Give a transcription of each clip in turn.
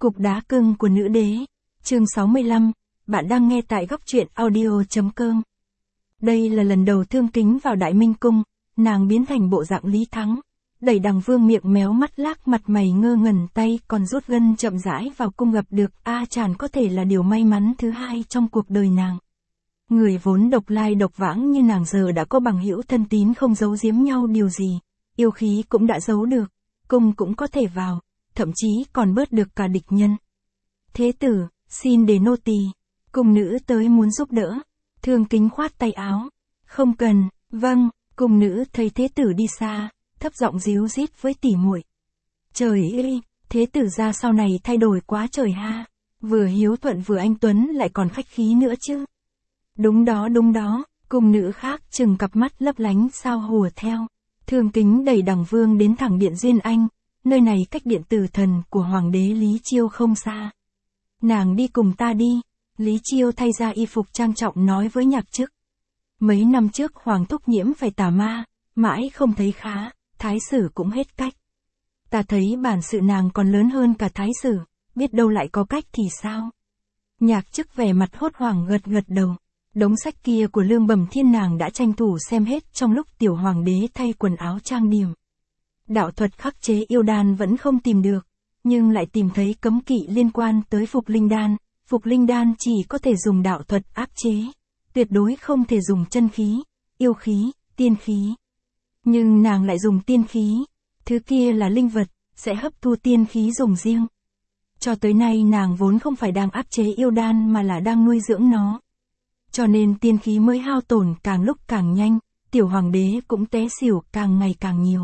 Cục đá cưng của nữ đế. Chương 65, bạn đang nghe tại góc truyện audio.com. Đây là lần đầu Thương Kính vào Đại Minh Cung, nàng biến thành bộ dạng Lý Thắng. Đẩy Đằng Vương miệng méo mắt lác mặt mày ngơ ngẩn tay còn rút gân chậm rãi vào cung gặp được A Tràn có thể là điều may mắn thứ hai trong cuộc đời nàng. Người vốn độc lai độc vãng như nàng giờ đã có bằng hữu thân tín không giấu giếm nhau điều gì, yêu khí cũng đã giấu được, cung cũng có thể vào, thậm chí còn bớt được cả địch nhân. Thế tử, xin để nô tỳ. Cung nữ tới muốn giúp đỡ. Thương Kính khoát tay áo. Không cần, vâng. Cung nữ thấy thế tử đi xa, thấp giọng díu dít với tỉ muội. Trời ơi, thế tử ra sau này thay đổi quá trời ha. Vừa hiếu thuận vừa anh tuấn lại còn khách khí nữa chứ. Đúng đó, cung nữ khác chừng cặp mắt lấp lánh sao hùa theo. Thương Kính đẩy Đằng Vương đến thẳng điện Duyên Anh, nơi này cách điện Tử Thần của Hoàng đế Lý Chiêu không xa. Nàng đi cùng ta đi. Lý Chiêu thay ra y phục trang trọng nói với Nhạc Chức. Mấy năm trước Hoàng thúc nhiễm phải tà ma, mãi không thấy khá, thái sử cũng hết cách. Ta thấy bản sự nàng còn lớn hơn cả thái sử, biết đâu lại có cách thì sao? Nhạc Chức vẻ mặt hốt hoảng gật đầu. Đống sách kia của Lương Bẩm Thiên nàng đã tranh thủ xem hết trong lúc tiểu hoàng đế thay quần áo trang điểm. Đạo thuật khắc chế yêu đan vẫn không tìm được, nhưng lại tìm thấy cấm kỵ liên quan tới Phục Linh Đan. Phục Linh Đan chỉ có thể dùng đạo thuật áp chế, tuyệt đối không thể dùng chân khí, yêu khí, tiên khí. Nhưng nàng lại dùng tiên khí, thứ kia là linh vật, sẽ hấp thu tiên khí dùng riêng. Cho tới nay nàng vốn không phải đang áp chế yêu đan mà là đang nuôi dưỡng nó. Cho nên tiên khí mới hao tổn càng lúc càng nhanh, tiểu hoàng đế cũng té xỉu càng ngày càng nhiều.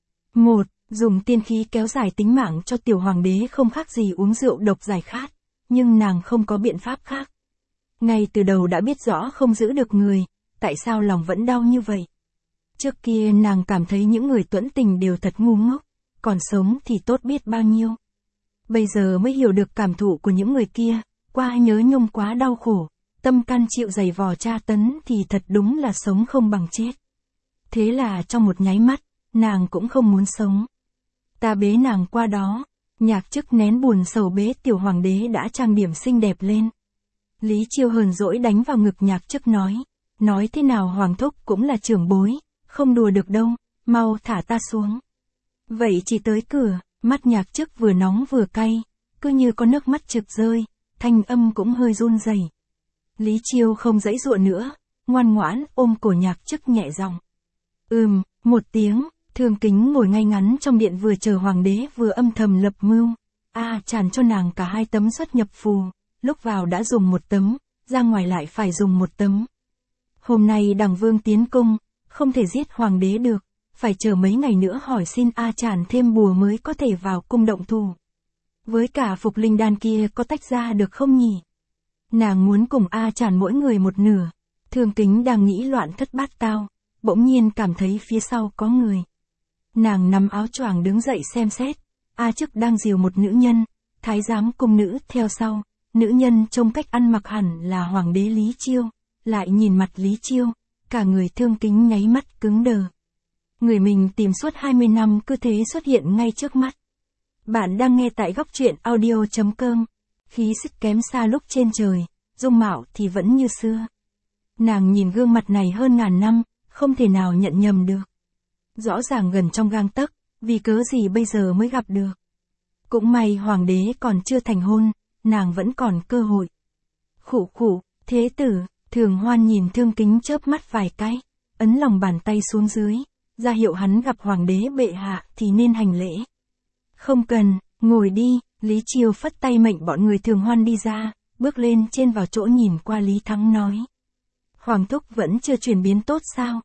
Dùng tiên khí kéo dài tính mạng cho tiểu hoàng đế không khác gì uống rượu độc giải khát, nhưng nàng không có biện pháp khác. Ngay từ đầu đã biết rõ không giữ được người, tại sao lòng vẫn đau như vậy. Trước kia nàng cảm thấy những người tuẫn tình đều thật ngu ngốc, còn sống thì tốt biết bao nhiêu. Bây giờ mới hiểu được cảm thụ của những người kia, qua nhớ nhung quá đau khổ, tâm can chịu dày vò tra tấn thì thật đúng là sống không bằng chết. Thế là trong một nháy mắt, nàng cũng không muốn sống. Ta bế nàng qua đó. Nhạc Chức nén buồn sầu bế tiểu hoàng đế đã trang điểm xinh đẹp lên. Lý Chiêu hờn dỗi đánh vào ngực Nhạc Chức nói thế nào hoàng thúc cũng là trưởng bối, không đùa được đâu, mau thả ta xuống. Vậy chỉ tới cửa, mắt Nhạc Chức vừa nóng vừa cay, cứ như có nước mắt trực rơi, thanh âm cũng hơi run rẩy. Lý Chiêu không giãy giụa nữa, ngoan ngoãn ôm cổ Nhạc Chức nhẹ giọng. Một tiếng. Thương Kính ngồi ngay ngắn trong điện vừa chờ hoàng đế vừa âm thầm lập mưu. Tràn cho nàng cả 2 tấm xuất nhập phù, lúc vào đã dùng 1 tấm, ra ngoài lại phải dùng 1 tấm. Hôm nay Đằng Vương tiến cung, không thể giết hoàng đế được, phải chờ mấy ngày nữa hỏi xin Tràn thêm bùa mới có thể vào cung động thủ. Với cả Phục Linh Đan kia có tách ra được không nhỉ? Nàng muốn cùng Tràn mỗi người một nửa. Thương Kính đang nghĩ loạn thất bát tao, bỗng nhiên cảm thấy phía sau có người. Nàng nắm áo choàng đứng dậy xem xét, Chức đang dìu một nữ nhân, thái giám cung nữ theo sau, nữ nhân trông cách ăn mặc hẳn là hoàng đế Lý Chiêu, lại nhìn mặt Lý Chiêu, cả người Thương Kính nháy mắt cứng đờ. Người mình tìm suốt 20 năm cứ thế xuất hiện ngay trước mắt. Bạn đang nghe tại góc truyện audio.com, khí sức kém xa lúc trên trời, dung mạo thì vẫn như xưa. Nàng nhìn gương mặt này hơn ngàn năm, không thể nào nhận nhầm được. Rõ ràng gần trong gang tấc, vì cớ gì bây giờ mới gặp được. Cũng may hoàng đế còn chưa thành hôn, nàng vẫn còn cơ hội. Khụ, thế tử. Thường Hoan nhìn Thương Kính chớp mắt vài cái, ấn lòng bàn tay xuống dưới, ra hiệu hắn gặp hoàng đế bệ hạ thì nên hành lễ. Không cần, ngồi đi. Lý Chiêu phất tay mệnh bọn người Thường Hoan đi ra, bước lên trên vào chỗ nhìn qua Lý Thắng nói. Hoàng thúc vẫn chưa chuyển biến tốt sao?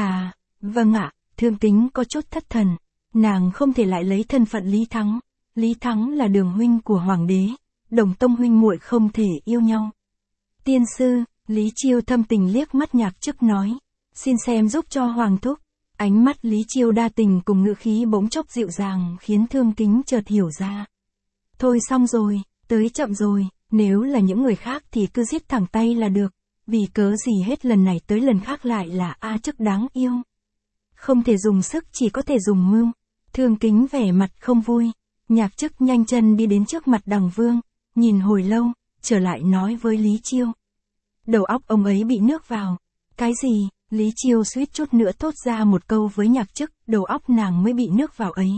Vâng ạ. Thương Kính có chút thất thần, nàng không thể lại lấy thân phận Lý Thắng. Lý Thắng là đường huynh của hoàng đế, đồng tông huynh muội không thể yêu nhau. Tiên sư, Lý Chiêu thâm tình liếc mắt Nhạc Chức nói, xin xem giúp cho hoàng thúc. Ánh mắt Lý Chiêu đa tình cùng ngữ khí bỗng chốc dịu dàng khiến Thương Kính chợt hiểu ra. Thôi xong rồi, tới chậm rồi, nếu là những người khác thì cứ giết thẳng tay là được, vì cớ gì hết lần này tới lần khác lại là Chức đáng yêu. Không thể dùng sức chỉ có thể dùng mưu. Thương Kính vẻ mặt không vui, Nhạc Chức nhanh chân đi đến trước mặt Đằng Vương, nhìn hồi lâu, trở lại nói với Lý Chiêu. Đầu óc ông ấy bị nước vào. Cái gì? Lý Chiêu suýt chút nữa thốt ra một câu với Nhạc Chức, đầu óc nàng mới bị nước vào ấy.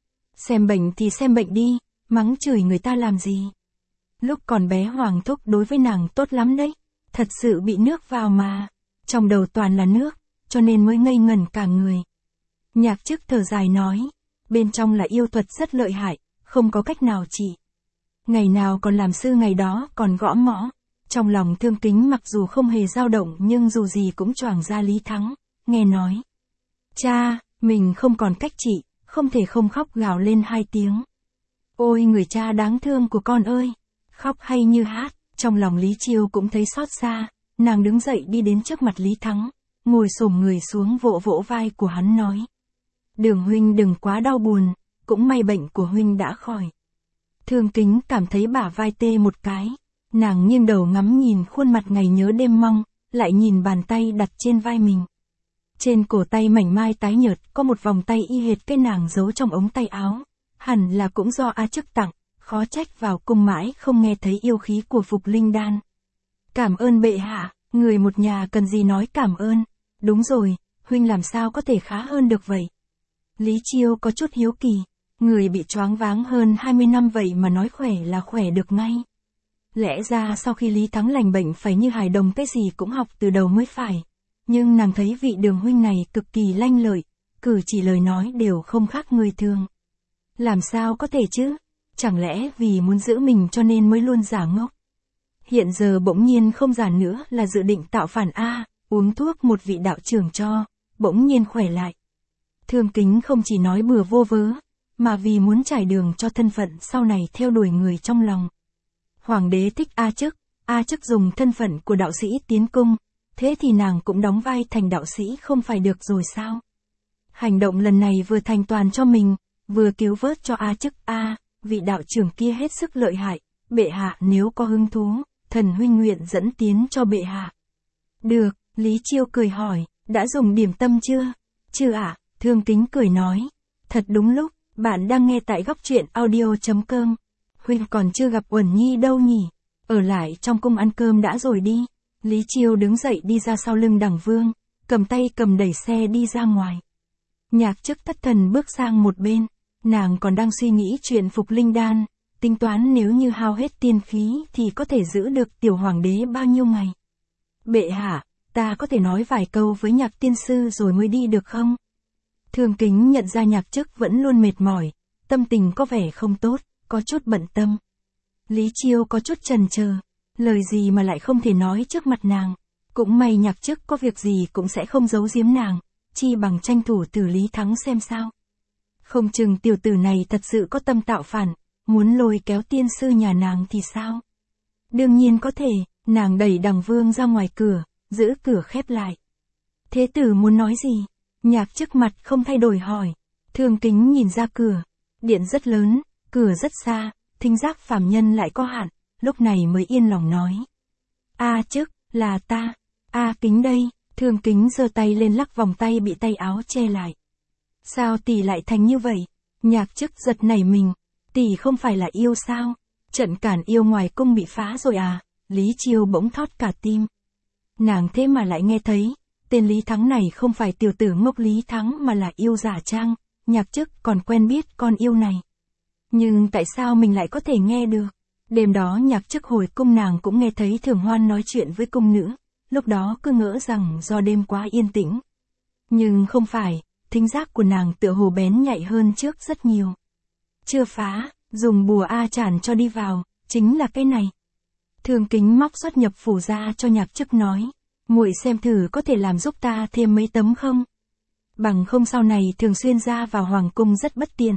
Xem bệnh thì xem bệnh đi, mắng chửi người ta làm gì? Lúc còn bé Hoàng thúc đối với nàng tốt lắm đấy, thật sự bị nước vào mà. Trong đầu toàn là nước, cho nên mới ngây ngẩn cả người. Nhạc Chức thở dài nói, bên trong là yêu thuật rất lợi hại, không có cách nào trị. Ngày nào còn làm sư ngày đó còn gõ mõ. Trong lòng Thương Kính mặc dù không hề dao động nhưng dù gì cũng choàng ra Lý Thắng, nghe nói. Cha, mình không còn cách trị, không thể không khóc gào lên 2 tiếng. Ôi người cha đáng thương của con ơi, khóc hay như hát, trong lòng Lý Chiêu cũng thấy xót xa, nàng đứng dậy đi đến trước mặt Lý Thắng, ngồi xổm người xuống vỗ vỗ vai của hắn nói. Đường huynh đừng quá đau buồn, cũng may bệnh của huynh đã khỏi. Thương Kính cảm thấy bả vai tê một cái, nàng nghiêng đầu ngắm nhìn khuôn mặt ngày nhớ đêm mong, lại nhìn bàn tay đặt trên vai mình. Trên cổ tay mảnh mai tái nhợt có một vòng tay y hệt cái nàng giấu trong ống tay áo, hẳn là cũng do A Chức tặng, khó trách vào cung mãi không nghe thấy yêu khí của Phục Linh Đan. Cảm ơn bệ hạ, người một nhà cần gì nói cảm ơn, đúng rồi, huynh làm sao có thể khá hơn được vậy? Lý Chiêu có chút hiếu kỳ, người bị choáng váng hơn 20 năm vậy mà nói khỏe là khỏe được ngay. Lẽ ra sau khi Lý Thắng lành bệnh phải như hài đồng cái gì cũng học từ đầu mới phải. Nhưng nàng thấy vị Đường huynh này cực kỳ lanh lợi, cử chỉ lời nói đều không khác người thường. Làm sao có thể chứ? Chẳng lẽ vì muốn giữ mình cho nên mới luôn giả ngốc? Hiện giờ bỗng nhiên không giả nữa là dự định tạo phản uống thuốc một vị đạo trưởng cho, bỗng nhiên khỏe lại. Thương Kính không chỉ nói bừa vô vớ, mà vì muốn trải đường cho thân phận sau này theo đuổi người trong lòng. Hoàng đế thích A Chức dùng thân phận của đạo sĩ tiến cung, thế thì nàng cũng đóng vai thành đạo sĩ không phải được rồi sao? Hành động lần này vừa thành toàn cho mình, vừa cứu vớt cho A Chức. Vị đạo trưởng kia hết sức lợi hại, bệ hạ nếu có hứng thú, thần huynh nguyện dẫn tiến cho bệ hạ. Được, Lý Chiêu cười hỏi, đã dùng điểm tâm chưa? Chưa ạ, Thương Kính cười nói. Thật đúng lúc, bạn đang nghe tại góc truyện audio.com. Huynh còn chưa gặp Uẩn Nhi đâu nhỉ? Ở lại trong cung ăn cơm đã rồi đi. Lý Chiêu đứng dậy đi ra sau lưng Đằng Vương, cầm tay cầm đẩy xe đi ra ngoài. Nhạc Chức thất thần bước sang một bên, nàng còn đang suy nghĩ chuyện Phục Linh Đan, tính toán nếu như hao hết tiên khí thì có thể giữ được tiểu hoàng đế bao nhiêu ngày. Bệ hạ, ta có thể nói vài câu với Nhạc tiên sư rồi mới đi được không? Thương Kính nhận ra Nhạc Chức vẫn luôn mệt mỏi, tâm tình có vẻ không tốt, có chút bận tâm. Lý Chiêu có chút chần chờ, lời gì mà lại không thể nói trước mặt nàng. Cũng may Nhạc Chức có việc gì cũng sẽ không giấu giếm nàng, chi bằng tranh thủ từ Lý Thắng xem sao. Không chừng tiểu tử này thật sự có tâm tạo phản, muốn lôi kéo tiên sư nhà nàng thì sao? Đương nhiên có thể, nàng đẩy Đằng Vương ra ngoài cửa, giữ cửa khép lại. Thế tử muốn nói gì? Nhạc Chức mặt không thay đổi hỏi. Thương Kính nhìn ra cửa, điện rất lớn, cửa rất xa, thính giác phàm nhân lại có hạn, lúc này mới yên lòng nói. Chức, là ta. Kính đây, Thương Kính giơ tay lên lắc vòng tay bị tay áo che lại. Sao tỷ lại thành như vậy? Nhạc Chức giật nảy mình, tỷ không phải là yêu sao? Trận cản yêu ngoài cung bị phá rồi à? Lý Chiêu bỗng thót cả tim. Nàng thế mà lại nghe thấy, tên Lý Thắng này không phải tiểu tử ngốc Lý Thắng mà là yêu giả trang, Nhạc Chức còn quen biết con yêu này. Nhưng tại sao mình lại có thể nghe được? Đêm đó Nhạc Chức hồi cung nàng cũng nghe thấy Thường Hoan nói chuyện với cung nữ, lúc đó cứ ngỡ rằng do đêm quá yên tĩnh. Nhưng không phải, thính giác của nàng tựa hồ bén nhạy hơn trước rất nhiều. Chưa phá, dùng bùa tràn cho đi vào, chính là cái này. Thương Kính móc xuất nhập phủ ra cho Nhạc Chức nói, muội xem thử có thể làm giúp ta thêm mấy tấm không? Bằng không sau này thường xuyên ra vào hoàng cung rất bất tiện.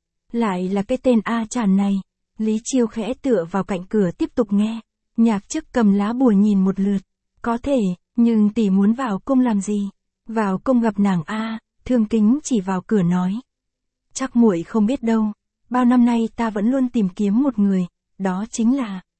Lại là cái tên tràn này. Lý Chiêu khẽ tựa vào cạnh cửa tiếp tục nghe. Nhạc Chức cầm lá bùa nhìn một lượt. Có thể, nhưng tỷ muốn vào cung làm gì? Vào cung gặp nàng Thương Kính chỉ vào cửa nói. Chắc muội không biết đâu. Bao năm nay ta vẫn luôn tìm kiếm một người, đó chính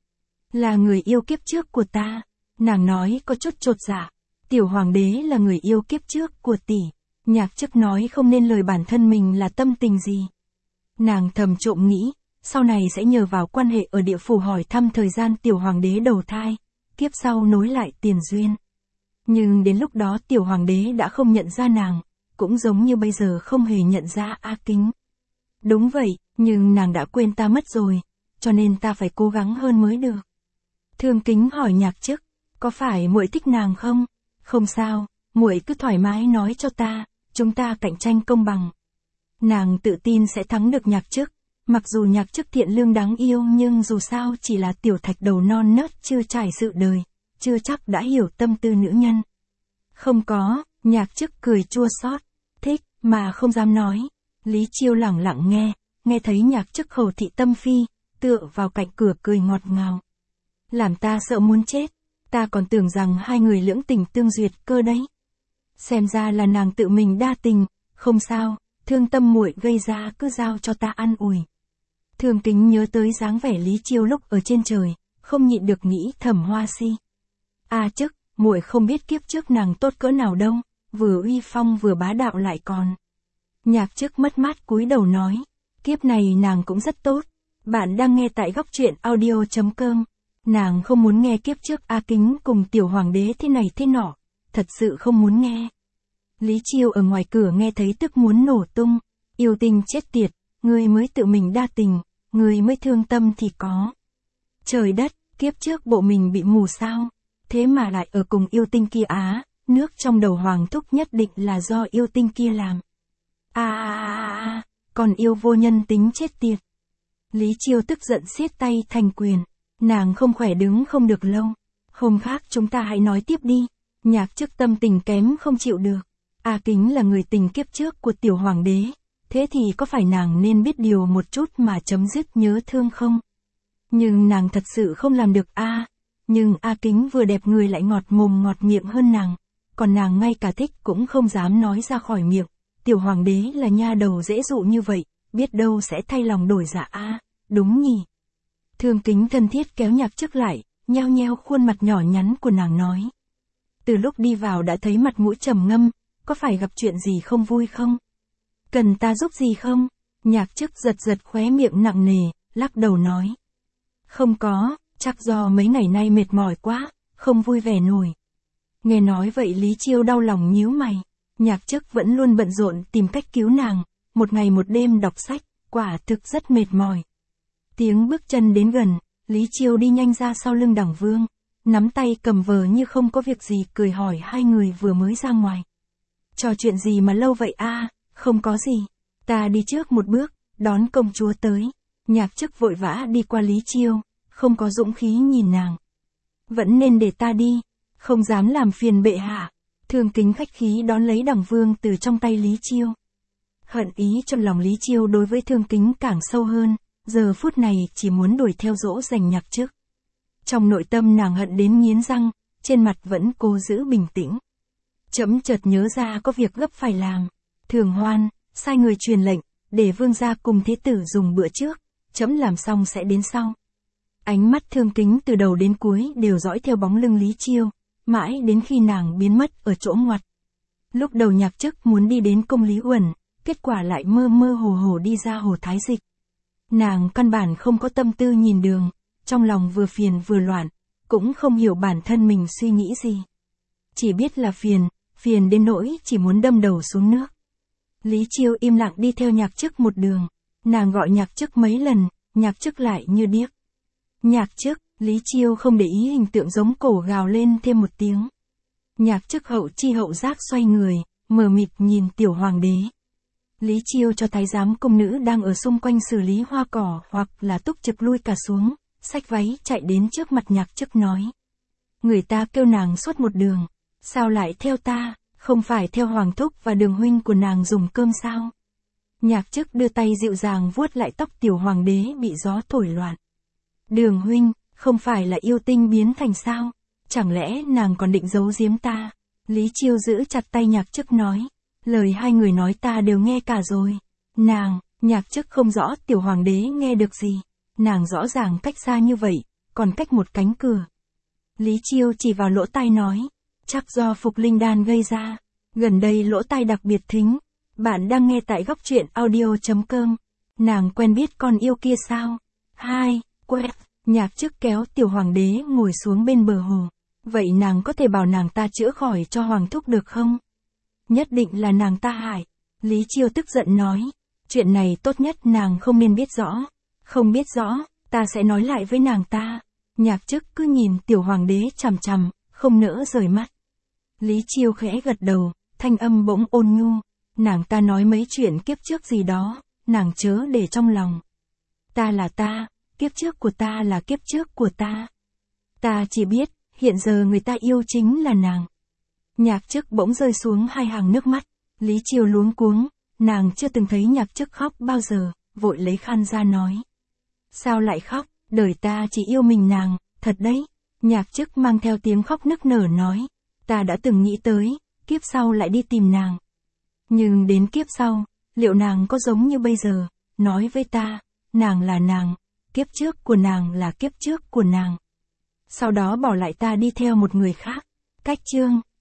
là người yêu kiếp trước của ta. Nàng nói có chút chột dạ. Tiểu hoàng đế là người yêu kiếp trước của tỷ. Nhạc Chức nói không nên lời bản thân mình là tâm tình gì. Nàng thầm trộm nghĩ, sau này sẽ nhờ vào quan hệ ở địa phủ hỏi thăm thời gian tiểu hoàng đế đầu thai, kiếp sau nối lại tiền duyên. Nhưng đến lúc đó tiểu hoàng đế đã không nhận ra nàng, cũng giống như bây giờ không hề nhận ra A Kính. Đúng vậy, nhưng nàng đã quên ta mất rồi, cho nên ta phải cố gắng hơn mới được. Thương Kính hỏi Nhạc Chức, có phải muội thích nàng không? Không sao, muội cứ thoải mái nói cho ta, chúng ta cạnh tranh công bằng. Nàng tự tin sẽ thắng được Nhạc Chức, mặc dù Nhạc Chức thiện lương đáng yêu nhưng dù sao chỉ là tiểu thạch đầu non nớt chưa trải sự đời, chưa chắc đã hiểu tâm tư nữ nhân. Không có, Nhạc Chức cười chua xót, thích, mà không dám nói. Lý Chiêu lẳng lặng nghe thấy Nhạc Chức khẩu thị tâm phi, tựa vào cạnh cửa cười ngọt ngào. Làm ta sợ muốn chết, ta còn tưởng rằng hai người lưỡng tình tương duyệt cơ đấy. Xem ra là nàng tự mình đa tình, không sao, thương tâm muội gây ra cứ giao cho ta an ủi. Thương Kính nhớ tới dáng vẻ Lý Chiêu lúc ở trên trời, không nhịn được nghĩ thầm Hoa Si. Chức, muội không biết kiếp trước nàng tốt cỡ nào đâu, vừa uy phong vừa bá đạo lại còn. Nhạc Chức mất mát cúi đầu nói, kiếp này nàng cũng rất tốt. Bạn đang nghe tại góc truyện audio.com. Nàng không muốn nghe kiếp trước A Kính cùng tiểu hoàng đế thế này thế nọ, thật sự không muốn nghe. Lý Chiêu ở ngoài cửa nghe thấy tức muốn nổ tung, yêu tinh chết tiệt, ngươi mới tự mình đa tình, ngươi mới thương tâm thì có. Trời đất, kiếp trước bộ mình bị mù sao, thế mà lại ở cùng yêu tinh kia á, nước trong đầu hoàng thúc nhất định là do yêu tinh kia làm. Còn yêu vô nhân tính chết tiệt. Lý Chiêu tức giận siết tay thành quyền, nàng không khỏe đứng không được lâu, hôm khác chúng ta hãy nói tiếp đi. Nhạc Chức tâm tình kém không chịu được, A Kính là người tình kiếp trước của tiểu hoàng đế, thế thì có phải nàng nên biết điều một chút mà chấm dứt nhớ thương không? Nhưng nàng thật sự không làm được nhưng A Kính vừa đẹp người lại ngọt mồm ngọt miệng hơn nàng, còn nàng ngay cả thích cũng không dám nói ra khỏi miệng, tiểu hoàng đế là nha đầu dễ dụ như vậy, biết đâu sẽ thay lòng đổi dạ đúng nhỉ? Thương Kính thân thiết kéo Nhạc Chức lại, nheo nheo khuôn mặt nhỏ nhắn của nàng nói. Từ lúc đi vào đã thấy mặt mũi trầm ngâm, có phải gặp chuyện gì không vui không? Cần ta giúp gì không? Nhạc Chức giật giật khóe miệng nặng nề, lắc đầu nói. Không có, chắc do mấy ngày nay mệt mỏi quá, không vui vẻ nổi. Nghe nói vậy Lý Chiêu đau lòng nhíu mày, Nhạc Chức vẫn luôn bận rộn tìm cách cứu nàng, một ngày một đêm đọc sách, quả thực rất mệt mỏi. Tiếng bước chân đến gần, Lý Chiêu đi nhanh ra sau lưng Đằng Vương, nắm tay cầm vờ như không có việc gì cười hỏi hai người vừa mới ra ngoài. Trò chuyện gì mà lâu vậy không có gì, ta đi trước một bước, đón công chúa tới. Nhạc Chức vội vã đi qua Lý Chiêu, không có dũng khí nhìn nàng. Vẫn nên để ta đi, không dám làm phiền bệ hạ. Thương Kính khách khí đón lấy Đằng Vương từ trong tay Lý Chiêu. Hận ý trong lòng Lý Chiêu đối với Thương Kính càng sâu hơn, giờ phút này chỉ muốn đuổi theo dỗ dành Nhạc Chức. Trong nội tâm nàng hận đến nghiến răng, trên mặt vẫn cố giữ bình tĩnh. Trẫm chợt nhớ ra có việc gấp phải làm. Thường Hoan, sai người truyền lệnh, để vương gia cùng thế tử dùng bữa trước, trẫm làm xong sẽ đến sau. Ánh mắt Thương Kính từ đầu đến cuối đều dõi theo bóng lưng Lý Chiêu, mãi đến khi nàng biến mất ở chỗ ngoặt. Lúc đầu Nhạc Chức muốn đi đến cung Lý Uẩn, kết quả lại mơ mơ hồ hồ đi ra hồ Thái Dịch. Nàng căn bản không có tâm tư nhìn đường, trong lòng vừa phiền vừa loạn, cũng không hiểu bản thân mình suy nghĩ gì. Chỉ biết là phiền đến nỗi chỉ muốn đâm đầu xuống nước. Lý Chiêu im lặng đi theo Nhạc Chức một đường, nàng gọi Nhạc Chức mấy lần, Nhạc Chức lại như điếc. Nhạc Chức, Lý Chiêu không để ý hình tượng giống cổ gào lên thêm một tiếng. Nhạc Chức hậu chi hậu giác xoay người, mờ mịt nhìn tiểu hoàng đế. Lý Chiêu cho thái giám cung nữ đang ở xung quanh xử lý hoa cỏ hoặc là túc trực lui cả xuống, xách váy chạy đến trước mặt Nhạc Chức nói. Người ta kêu nàng suốt một đường, sao lại theo ta, không phải theo hoàng thúc và Đường huynh của nàng dùng cơm sao? Nhạc Chức đưa tay dịu dàng vuốt lại tóc tiểu hoàng đế bị gió thổi loạn. Đường huynh, không phải là yêu tinh biến thành sao? Chẳng lẽ nàng còn định giấu giếm ta? Lý Chiêu giữ chặt tay Nhạc Chức nói. Lời hai người nói ta đều nghe cả rồi. Nhạc Chức không rõ tiểu hoàng đế nghe được gì. Nàng rõ ràng cách xa như vậy, còn cách một cánh cửa. Lý Chiêu chỉ vào lỗ tai nói. Chắc do phục linh đan gây ra. Gần đây lỗ tai đặc biệt thính. Bạn đang nghe tại góc truyện audio.com. Nàng quen biết con yêu kia sao? 2. Quét, Nhạc Chức kéo tiểu hoàng đế ngồi xuống bên bờ hồ. Vậy nàng có thể bảo nàng ta chữa khỏi cho hoàng thúc được không? Nhất định là nàng ta hại. Lý Chiêu tức giận nói. Chuyện này tốt nhất nàng không nên biết rõ. Không biết rõ, ta sẽ nói lại với nàng ta. Nhạc Chức cứ nhìn tiểu hoàng đế chằm chằm, không nỡ rời mắt. Lý Chiêu khẽ gật đầu, thanh âm bỗng ôn nhu. Nàng ta nói mấy chuyện kiếp trước gì đó, nàng chớ để trong lòng. Ta là ta, kiếp trước của ta là kiếp trước của ta. Ta chỉ biết, hiện giờ người ta yêu chính là nàng. Nhạc Chức bỗng rơi xuống 2 hàng nước mắt. Lý Chiêu luống cuống, nàng chưa từng thấy Nhạc Chức khóc bao giờ, vội lấy khăn ra nói. Sao lại khóc, đời ta chỉ yêu mình nàng, thật đấy. Nhạc Chức mang theo tiếng khóc nức nở nói. Ta đã từng nghĩ tới, kiếp sau lại đi tìm nàng. Nhưng đến kiếp sau, liệu nàng có giống như bây giờ, nói với ta, nàng là nàng, kiếp trước của nàng là kiếp trước của nàng. Sau đó bỏ lại ta đi theo một người khác. Cách chương